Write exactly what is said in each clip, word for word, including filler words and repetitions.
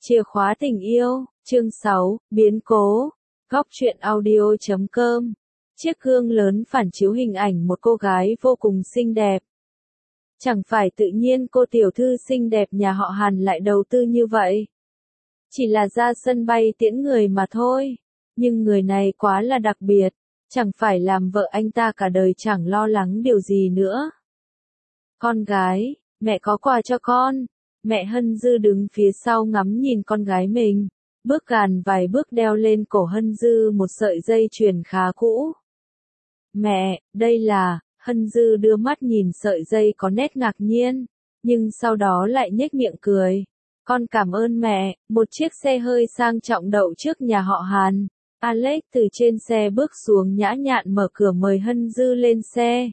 Chìa khóa tình yêu, chương sáu, biến cố. Góc truyện audio chấm com. Chiếc gương lớn phản chiếu hình ảnh một cô gái vô cùng xinh đẹp. Chẳng phải tự nhiên cô tiểu thư xinh đẹp nhà họ Hàn lại đầu tư như vậy. Chỉ là ra sân bay tiễn người mà thôi. Nhưng người này quá là đặc biệt. Chẳng phải làm vợ anh ta cả đời chẳng lo lắng điều gì nữa. Con gái, mẹ có quà cho con. Mẹ Hân Dư đứng phía sau ngắm nhìn con gái mình, bước gàn vài bước đeo lên cổ Hân Dư một sợi dây chuyền khá cũ. Mẹ, đây là, Hân Dư đưa mắt nhìn sợi dây có nét ngạc nhiên, nhưng sau đó lại nhếch miệng cười. Con cảm ơn mẹ, một chiếc xe hơi sang trọng đậu trước nhà họ Hàn. Alex từ trên xe bước xuống nhã nhặn mở cửa mời Hân Dư lên xe.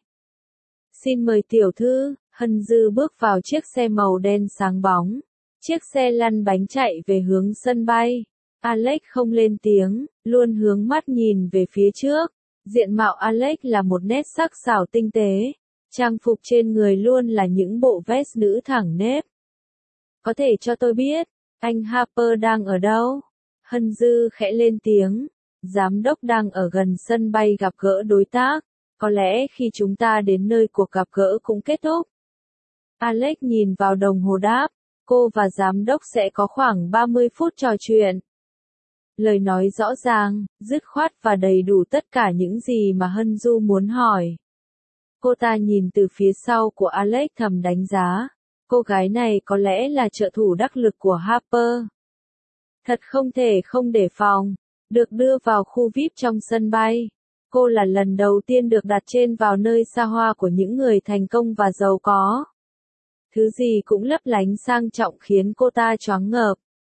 Xin mời tiểu thư. Hân Dư bước vào chiếc xe màu đen sáng bóng. Chiếc xe lăn bánh chạy về hướng sân bay. Alex không lên tiếng, luôn hướng mắt nhìn về phía trước. Diện mạo Alex là một nét sắc sảo tinh tế. Trang phục trên người luôn là những bộ vest nữ thẳng nếp. Có thể cho tôi biết, anh Harper đang ở đâu? Hân Dư khẽ lên tiếng. Giám đốc đang ở gần sân bay gặp gỡ đối tác. Có lẽ khi chúng ta đến nơi cuộc gặp gỡ cũng kết thúc. Alex nhìn vào đồng hồ đáp, cô và giám đốc sẽ có khoảng ba mươi phút trò chuyện. Lời nói rõ ràng, dứt khoát và đầy đủ tất cả những gì mà Hân Du muốn hỏi. Cô ta nhìn từ phía sau của Alex thầm đánh giá, cô gái này có lẽ là trợ thủ đắc lực của Harper. Thật không thể không đề phòng, được đưa vào khu vi ai pi trong sân bay. Cô là lần đầu tiên được đặt trên vào nơi xa hoa của những người thành công và giàu có. Thứ gì cũng lấp lánh sang trọng khiến cô ta choáng ngợp.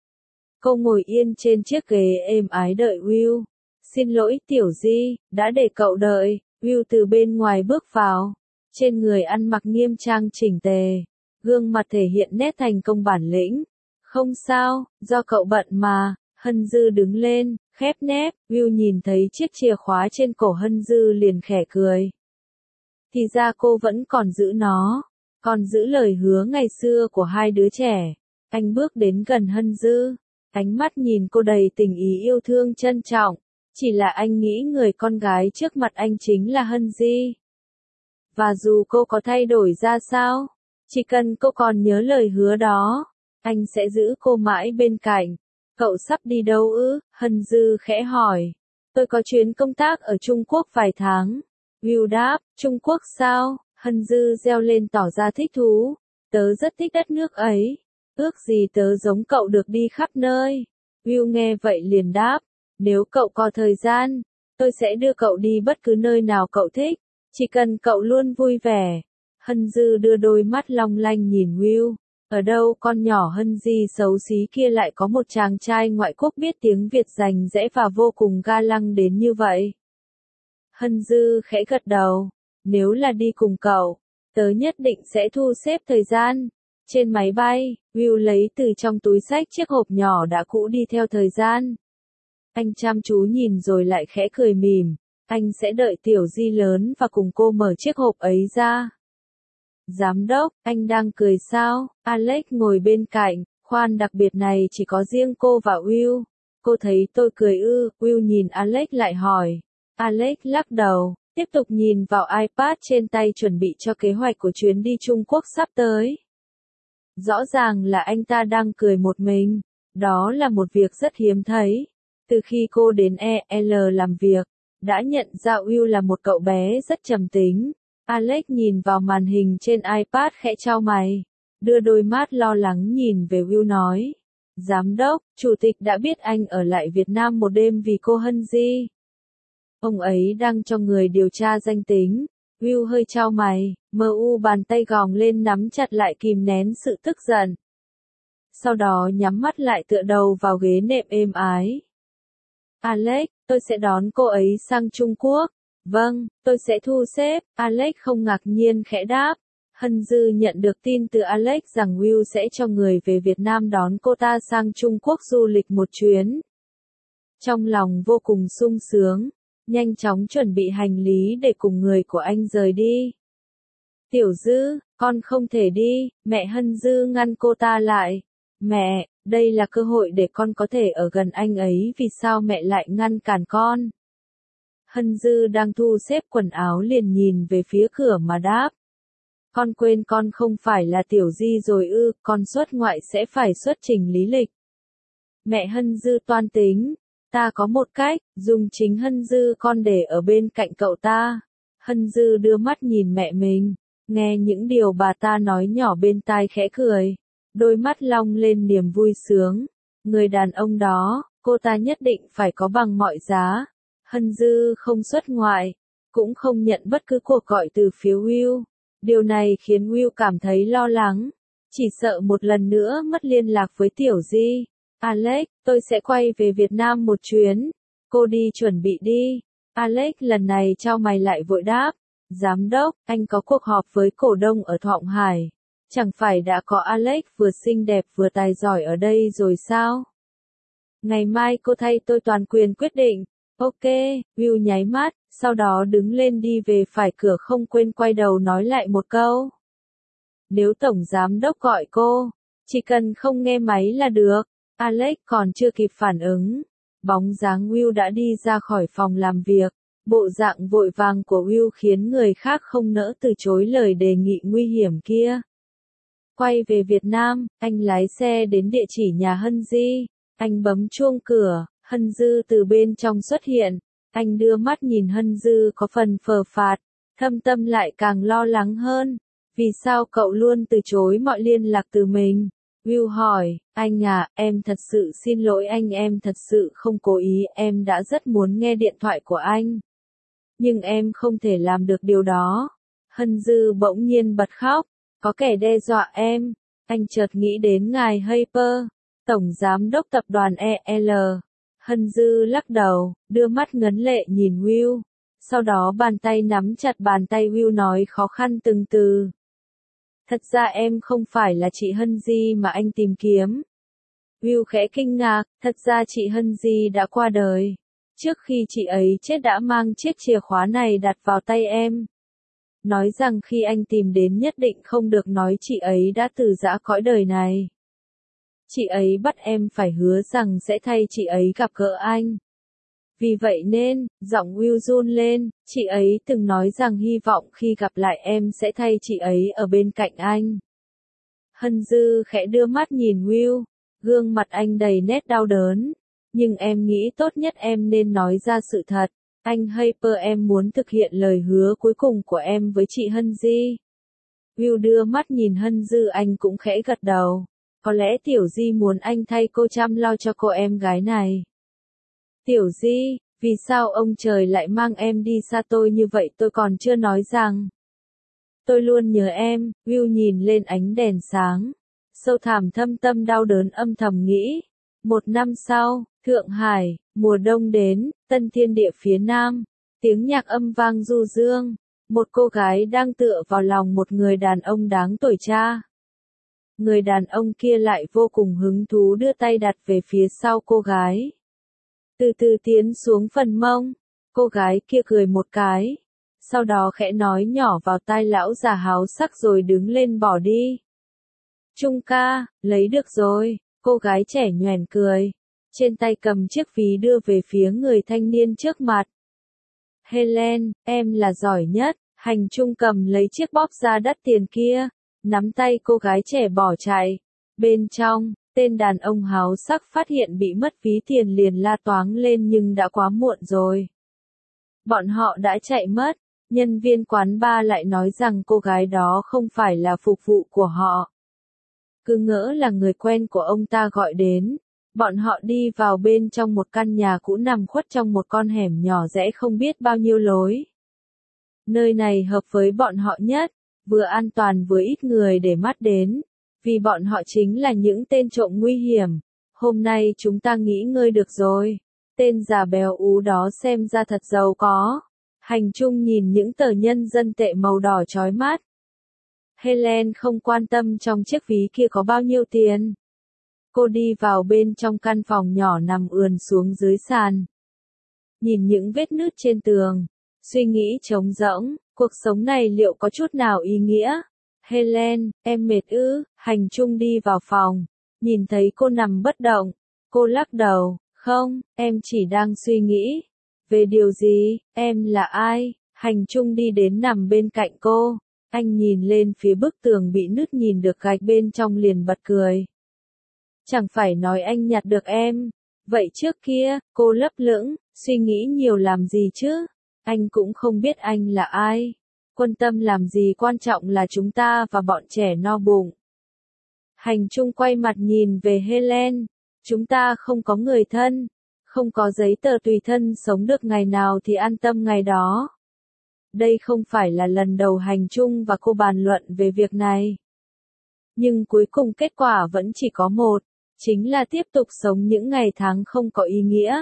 Cô ngồi yên trên chiếc ghế êm ái đợi Will. Xin lỗi tiểu Di, đã để cậu đợi. Will từ bên ngoài bước vào. Trên người ăn mặc nghiêm trang chỉnh tề. Gương mặt thể hiện nét thành công bản lĩnh. Không sao, do cậu bận mà. Hân Dư đứng lên, khép nép. Will nhìn thấy chiếc chìa khóa trên cổ Hân Dư liền khẽ cười. Thì ra cô vẫn còn giữ nó. Còn giữ lời hứa ngày xưa của hai đứa trẻ. Anh bước đến gần Hân Dư. Ánh mắt nhìn cô đầy tình ý yêu thương trân trọng. Chỉ là anh nghĩ người con gái trước mặt anh chính là Hân Di. Và dù cô có thay đổi ra sao, chỉ cần cô còn nhớ lời hứa đó, anh sẽ giữ cô mãi bên cạnh. Cậu sắp đi đâu ư? Hân Dư khẽ hỏi. Tôi có chuyến công tác ở Trung Quốc vài tháng. Will đáp, Trung Quốc sao? Hân Dư reo lên tỏ ra thích thú. Tớ rất thích đất nước ấy. Ước gì tớ giống cậu được đi khắp nơi. Will nghe vậy liền đáp. Nếu cậu có thời gian, tôi sẽ đưa cậu đi bất cứ nơi nào cậu thích. Chỉ cần cậu luôn vui vẻ. Hân Dư đưa đôi mắt long lanh nhìn Will. Ở đâu con nhỏ Hân Di xấu xí kia lại có một chàng trai ngoại quốc biết tiếng Việt rành rẽ và vô cùng ga lăng đến như vậy? Hân Dư khẽ gật đầu. Nếu là đi cùng cậu, tớ nhất định sẽ thu xếp thời gian. Trên máy bay, Will lấy từ trong túi xách chiếc hộp nhỏ đã cũ đi theo thời gian. Anh chăm chú nhìn rồi lại khẽ cười mỉm. Anh sẽ đợi tiểu Di lớn và cùng cô mở chiếc hộp ấy ra. Giám đốc, anh đang cười sao? Alex ngồi bên cạnh, khoan đặc biệt này chỉ có riêng cô và Will. Cô thấy tôi cười ư? Will nhìn Alex lại hỏi. Alex lắc đầu. Tiếp tục nhìn vào iPad trên tay chuẩn bị cho kế hoạch của chuyến đi Trung Quốc sắp tới. Rõ ràng là anh ta đang cười một mình. Đó là một việc rất hiếm thấy. Từ khi cô đến e lờ làm việc, đã nhận ra Will là một cậu bé rất trầm tính. Alex nhìn vào màn hình trên iPad khẽ chau mày. Đưa đôi mắt lo lắng nhìn về Will nói. Giám đốc, chủ tịch đã biết anh ở lại Việt Nam một đêm vì cô Hân Di. Ông ấy đang cho người điều tra danh tính. Will hơi chau mày, mờ u bàn tay gòng lên nắm chặt lại kìm nén sự tức giận. Sau đó nhắm mắt lại tựa đầu vào ghế nệm êm ái. Alex, tôi sẽ đón cô ấy sang Trung Quốc. Vâng, tôi sẽ thu xếp. Alex không ngạc nhiên khẽ đáp. Hân Dư nhận được tin từ Alex rằng Will sẽ cho người về Việt Nam đón cô ta sang Trung Quốc du lịch một chuyến. Trong lòng vô cùng sung sướng. Nhanh chóng chuẩn bị hành lý để cùng người của anh rời đi. Tiểu Dư, con không thể đi, mẹ Hân Dư ngăn cô ta lại. Mẹ, Đây là cơ hội để con có thể ở gần anh ấy, vì sao mẹ lại ngăn cản con? Hân Dư đang thu xếp quần áo liền nhìn về phía cửa mà đáp. Con quên con không phải là tiểu di rồi ư, con xuất ngoại sẽ phải xuất trình lý lịch. Mẹ Hân Dư toan tính, ta có một cách, dùng chính Hân Dư con để ở bên cạnh cậu ta. Hân Dư đưa mắt nhìn mẹ mình, nghe những điều bà ta nói nhỏ bên tai khẽ cười, đôi mắt long lên niềm vui sướng. Người đàn ông đó, cô ta nhất định phải có bằng mọi giá. Hân Dư không xuất ngoại, cũng không nhận bất cứ cuộc gọi từ phía Will. Điều này khiến Will cảm thấy lo lắng, chỉ sợ một lần nữa mất liên lạc với tiểu di. Alex, tôi sẽ quay về Việt Nam một chuyến. Cô đi chuẩn bị đi. Alex lần này chau mày lại vội đáp. Giám đốc, anh có cuộc họp với cổ đông ở Thượng Hải. Chẳng phải đã có Alex vừa xinh đẹp vừa tài giỏi ở đây rồi sao? Ngày mai cô thay tôi toàn quyền quyết định. Ok, Will nháy mắt, sau đó đứng lên đi về phải cửa không quên quay đầu nói lại một câu. Nếu tổng giám đốc gọi cô, chỉ cần không nghe máy là được. Alex còn chưa kịp phản ứng. Bóng dáng Will đã đi ra khỏi phòng làm việc. Bộ dạng vội vàng của Will khiến người khác không nỡ từ chối lời đề nghị nguy hiểm kia. Quay về Việt Nam, anh lái xe đến địa chỉ nhà Hân Di. Anh bấm chuông cửa, Hân Dư từ bên trong xuất hiện. Anh đưa mắt nhìn Hân Dư có phần phờ phạt, thâm tâm lại càng lo lắng hơn. Vì sao cậu luôn từ chối mọi liên lạc từ mình? Will hỏi, anh à, em thật sự xin lỗi anh, em thật sự không cố ý, em đã rất muốn nghe điện thoại của anh. Nhưng em không thể làm được điều đó. Hân Dư bỗng nhiên bật khóc, có kẻ đe dọa em. Anh chợt nghĩ đến ngài Harper, tổng giám đốc tập đoàn E L. Hân Dư lắc đầu, đưa mắt ngấn lệ nhìn Will. Sau đó bàn tay nắm chặt bàn tay Will nói khó khăn từng từ. Thật ra em không phải là chị Hân Di mà anh tìm kiếm. Will khẽ kinh ngạc, thật ra chị Hân Di đã qua đời. Trước khi chị ấy chết đã mang chiếc chìa khóa này đặt vào tay em. Nói rằng khi anh tìm đến nhất định không được nói chị ấy đã từ giã cõi đời này. Chị ấy bắt em phải hứa rằng sẽ thay chị ấy gặp gỡ anh. Vì vậy nên, giọng Will run lên, chị ấy từng nói rằng hy vọng khi gặp lại em sẽ thay chị ấy ở bên cạnh anh. Hân Dư khẽ đưa mắt nhìn Will, gương mặt anh đầy nét đau đớn. Nhưng em nghĩ tốt nhất em nên nói ra sự thật. Anh Harper, em muốn thực hiện lời hứa cuối cùng của em với chị Hân Di. Will đưa mắt nhìn Hân Dư, anh cũng khẽ gật đầu. Có lẽ Tiểu Di muốn anh thay cô chăm lo cho cô em gái này. Tiểu Di, vì sao ông trời lại mang em đi xa tôi như vậy, tôi còn chưa nói rằng. Tôi luôn nhớ em. Will nhìn lên ánh đèn sáng. Sâu thẳm thâm tâm đau đớn âm thầm nghĩ. Một năm sau, Thượng Hải, mùa đông đến, Tân Thiên Địa phía Nam. Tiếng nhạc âm vang du dương. Một cô gái đang tựa vào lòng một người đàn ông đáng tuổi cha. Người đàn ông kia lại vô cùng hứng thú đưa tay đặt về phía sau cô gái. Từ từ tiến xuống phần mông, cô gái kia cười một cái. Sau đó khẽ nói nhỏ vào tai lão già háo sắc rồi đứng lên bỏ đi. Trung ca, lấy được rồi, cô gái trẻ nhoẻn cười. Trên tay cầm chiếc ví đưa về phía người thanh niên trước mặt. Helen, em là giỏi nhất. Hành Trung cầm lấy chiếc bóp da đắt tiền kia, nắm tay cô gái trẻ bỏ chạy. Bên trong, tên đàn ông háo sắc phát hiện bị mất ví tiền liền la toáng lên nhưng đã quá muộn rồi. Bọn họ đã chạy mất, nhân viên quán bar lại nói rằng cô gái đó không phải là phục vụ của họ. Cứ ngỡ là người quen của ông ta gọi đến. Bọn họ đi vào bên trong một căn nhà cũ nằm khuất trong một con hẻm nhỏ rẽ không biết bao nhiêu lối. Nơi này hợp với bọn họ nhất, vừa an toàn vừa ít người để mắt đến, vì bọn họ chính là những tên trộm nguy hiểm. Hôm nay chúng ta nghỉ ngơi được rồi. Tên già béo ú đó xem ra thật giàu có. Hành Trung nhìn những tờ nhân dân tệ màu đỏ chói mắt. Helen không quan tâm trong chiếc ví kia có bao nhiêu tiền. Cô đi vào bên trong căn phòng nhỏ nằm ườn xuống dưới sàn. Nhìn những vết nứt trên tường. Suy nghĩ trống rỗng, cuộc sống này liệu có chút nào ý nghĩa? Helen, em mệt ư? Hành Trung đi vào phòng. Nhìn thấy cô nằm bất động, cô lắc đầu, không, em chỉ đang suy nghĩ. Về điều gì, em là ai? Hành Trung đi đến nằm bên cạnh cô. Anh nhìn lên phía bức tường bị nứt nhìn được gạch bên trong liền bật cười. Chẳng phải nói anh nhặt được em. Vậy trước kia, cô lấp lửng, suy nghĩ nhiều làm gì chứ? Anh cũng không biết anh là ai. Quan tâm làm gì, quan trọng là chúng ta và bọn trẻ no bụng. Hành Trung quay mặt nhìn về Helen. Chúng ta không có người thân, không có giấy tờ tùy thân, sống được ngày nào thì an tâm ngày đó. Đây không phải là lần đầu Hành Trung và cô bàn luận về việc này. Nhưng cuối cùng kết quả vẫn chỉ có một, chính là tiếp tục sống những ngày tháng không có ý nghĩa.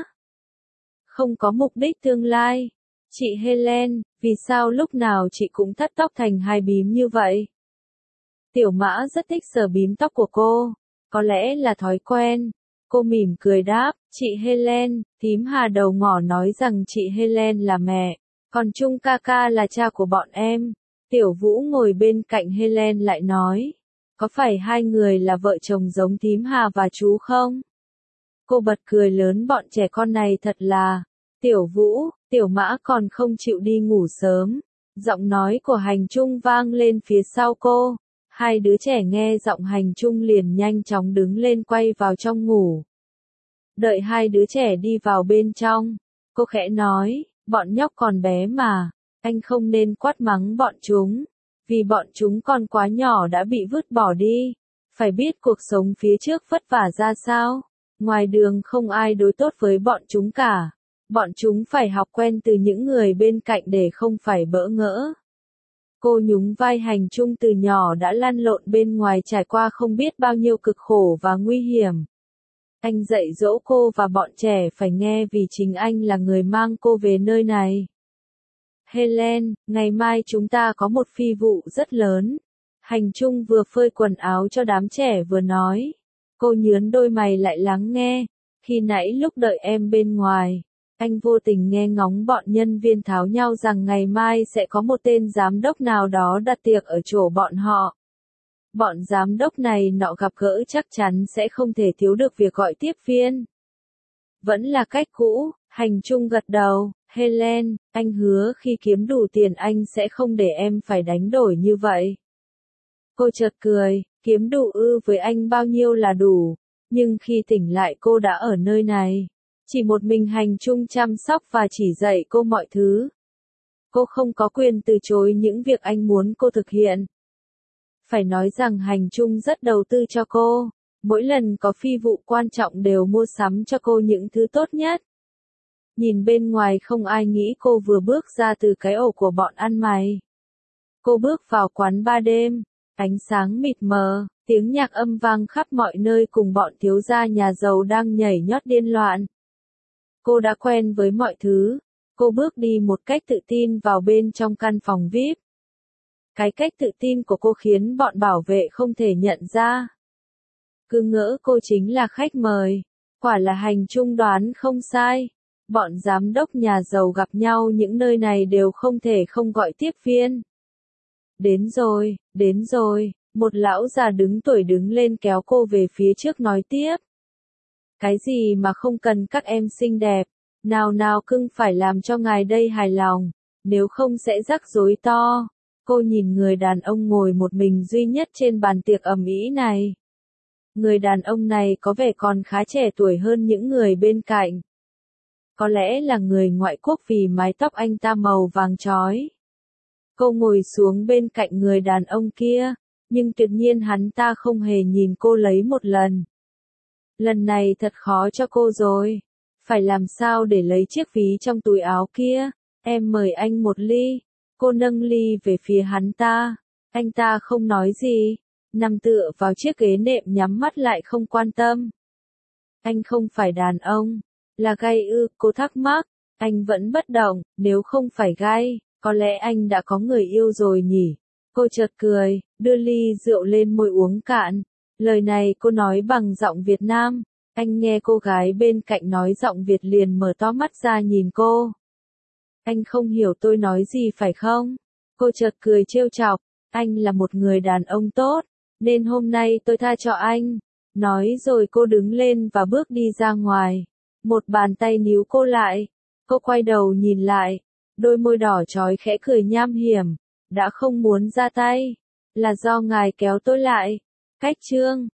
Không có mục đích tương lai. Chị Helen, vì sao lúc nào chị cũng thắt tóc thành hai bím như vậy? Tiểu Mã rất thích sờ bím tóc của cô. Có lẽ là thói quen. Cô mỉm cười đáp, chị Helen, thím Hà đầu ngỏ nói rằng chị Helen là mẹ, còn Trung ca ca là cha của bọn em. Tiểu Vũ ngồi bên cạnh Helen lại nói, có phải hai người là vợ chồng giống thím Hà và chú không? Cô bật cười lớn, bọn trẻ con này thật là. Tiểu Vũ, Tiểu Mã còn không chịu đi ngủ sớm. Giọng nói của Hành Trung vang lên phía sau cô. Hai đứa trẻ nghe giọng Hành Trung liền nhanh chóng đứng lên quay vào trong ngủ. Đợi hai đứa trẻ đi vào bên trong, cô khẽ nói, bọn nhóc còn bé mà, anh không nên quát mắng bọn chúng, vì bọn chúng còn quá nhỏ đã bị vứt bỏ đi, phải biết cuộc sống phía trước vất vả ra sao, ngoài đường không ai đối tốt với bọn chúng cả, bọn chúng phải học quen từ những người bên cạnh để không phải bỡ ngỡ. Cô nhún vai. Hành Trung từ nhỏ đã lăn lộn bên ngoài, trải qua không biết bao nhiêu cực khổ và nguy hiểm. Anh dạy dỗ cô và bọn trẻ phải nghe vì chính anh là người mang cô về nơi này. Helen, ngày mai chúng ta có một phi vụ rất lớn. Hành Trung vừa phơi quần áo cho đám trẻ vừa nói. Cô nhướng đôi mày lại lắng nghe. Khi nãy lúc đợi em bên ngoài, anh vô tình nghe ngóng bọn nhân viên tháo nhau rằng ngày mai sẽ có một tên giám đốc nào đó đặt tiệc ở chỗ bọn họ. Bọn giám đốc này nọ gặp gỡ chắc chắn sẽ không thể thiếu được việc gọi tiếp viên. Vẫn là cách cũ, Hành Trung gật đầu, Helen, anh hứa khi kiếm đủ tiền anh sẽ không để em phải đánh đổi như vậy. Cô chợt cười, kiếm đủ ư, với anh bao nhiêu là đủ, nhưng khi tỉnh lại cô đã ở nơi này. Chỉ một mình Hành Trung chăm sóc và chỉ dạy cô mọi thứ. Cô không có quyền từ chối những việc anh muốn cô thực hiện. Phải nói rằng Hành Trung rất đầu tư cho cô, mỗi lần có phi vụ quan trọng đều mua sắm cho cô những thứ tốt nhất. Nhìn bên ngoài không ai nghĩ cô vừa bước ra từ cái ổ của bọn ăn mày. Cô bước vào quán bar đêm, ánh sáng mịt mờ, tiếng nhạc âm vang khắp mọi nơi cùng bọn thiếu gia nhà giàu đang nhảy nhót điên loạn. Cô đã quen với mọi thứ, cô bước đi một cách tự tin vào bên trong căn phòng vi ai pi. Cái cách tự tin của cô khiến bọn bảo vệ không thể nhận ra. Cứ ngỡ cô chính là khách mời, quả là Hành Trung đoán không sai. Bọn giám đốc nhà giàu gặp nhau những nơi này đều không thể không gọi tiếp viên. Đến rồi, đến rồi, một lão già đứng tuổi đứng lên kéo cô về phía trước nói tiếp. Cái gì mà không cần các em xinh đẹp, nào nào cưng phải làm cho ngài đây hài lòng, nếu không sẽ rắc rối to. Cô nhìn người đàn ông ngồi một mình duy nhất trên bàn tiệc ầm ĩ này. Người đàn ông này có vẻ còn khá trẻ tuổi hơn những người bên cạnh. Có lẽ là người ngoại quốc vì mái tóc anh ta màu vàng chói. Cô ngồi xuống bên cạnh người đàn ông kia, nhưng tuyệt nhiên hắn ta không hề nhìn cô lấy một lần. Lần này thật khó cho cô rồi. Phải làm sao để lấy chiếc ví trong túi áo kia? Em mời anh một ly. Cô nâng ly về phía hắn ta. Anh ta không nói gì, nằm tựa vào chiếc ghế nệm nhắm mắt lại không quan tâm. Anh không phải đàn ông, là gay ư? Cô thắc mắc. Anh vẫn bất động, nếu không phải gay, có lẽ anh đã có người yêu rồi nhỉ? Cô chợt cười, đưa ly rượu lên môi uống cạn. Lời này cô nói bằng giọng Việt Nam. Anh nghe cô gái bên cạnh nói giọng Việt liền mở to mắt ra nhìn cô. Anh không hiểu tôi nói gì phải không? Cô chợt cười trêu chọc. Anh là một người đàn ông tốt, nên hôm nay tôi tha cho anh. Nói rồi cô đứng lên và bước đi ra ngoài. Một bàn tay níu cô lại. Cô quay đầu nhìn lại. Đôi môi đỏ chói khẽ cười nham hiểm. Đã không muốn ra tay. Là do ngài kéo tôi lại. Cách chương